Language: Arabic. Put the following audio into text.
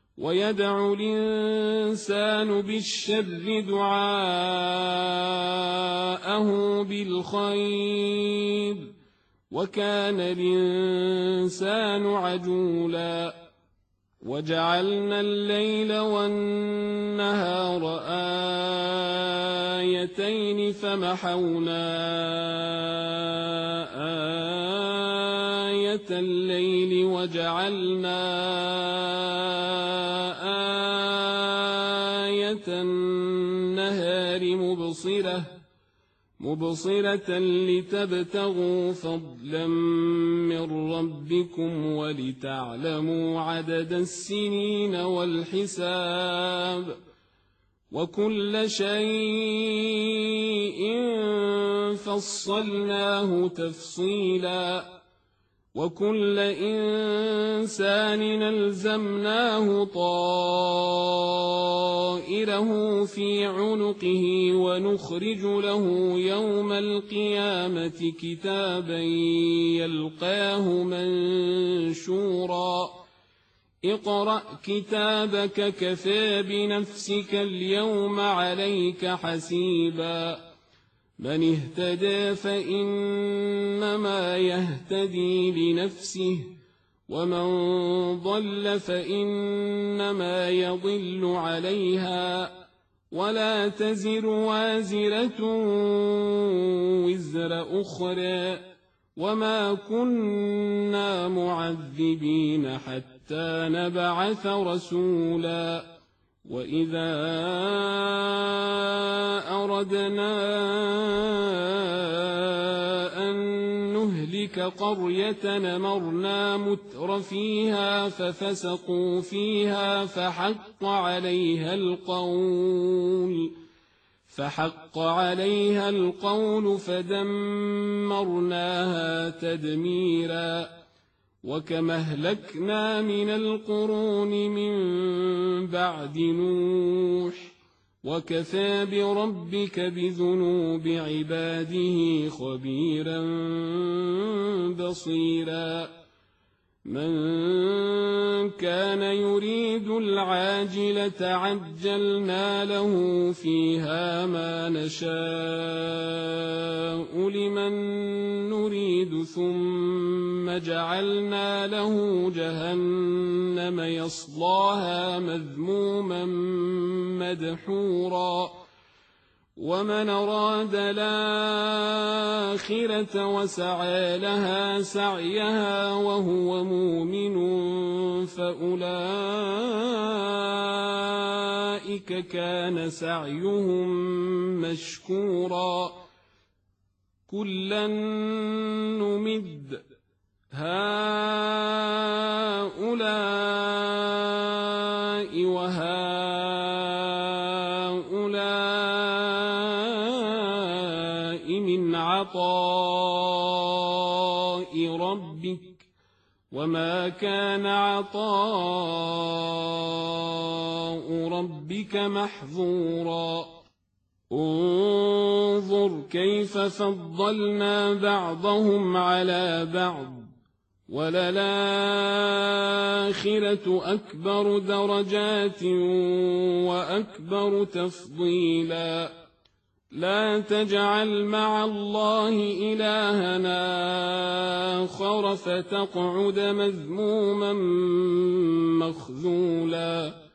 ويدع الإنسان بالشر دعاءه بالخير وكان الإنسان عجولا وجعلنا الليل والنهار آيتين فمحونا آية الليل وجعلنا آية النهار مبصرة لتبتغوا فضلا من ربكم ولتعلموا عدد السنين والحساب وكل شيء فصلناه تفصيلا وكل إنسان ألزمناه طائره في عنقه ونخرج له يوم القيامة كتابا يلقاه منشورا اقرأ كتابك كفى بنفسك اليوم عليك حسيبا من اهتدى فإنما يهتدي لنفسه ومن ضل فإنما يضل عليها ولا تزر وازرة وزر أخرى وما كنا معذبين حتى نبعث رسولا وإذا أردنا أن نهلك قرية أمرنا متر فيها ففسقوا فيها فحق عليها القول فدمرناها تدميرا وكما أهلكنا من القرون من بعد نوح وكفى بربك بذنوب عباده خبيرا بصيرا من كان يريد العاجلة عجلنا له فيها ما نشاء لمن نريد ثم جعلنا له جهنم يصلاها مذموما مدحورا ومن أراد الآخرة وسعى لها سعيها وهو مؤمن فأولئك كان سعيهم مشكورا كلا نمد هؤلاء وهؤلاء من عطاء ربك وما كان عطاء ربك محظورا انظر كيف فضلنا بعضهم على بعض وللآخرة أكبر درجات وأكبر تفضيلا لا تجعل مع الله إلهنا آخر فتقعد مذموما مخذولا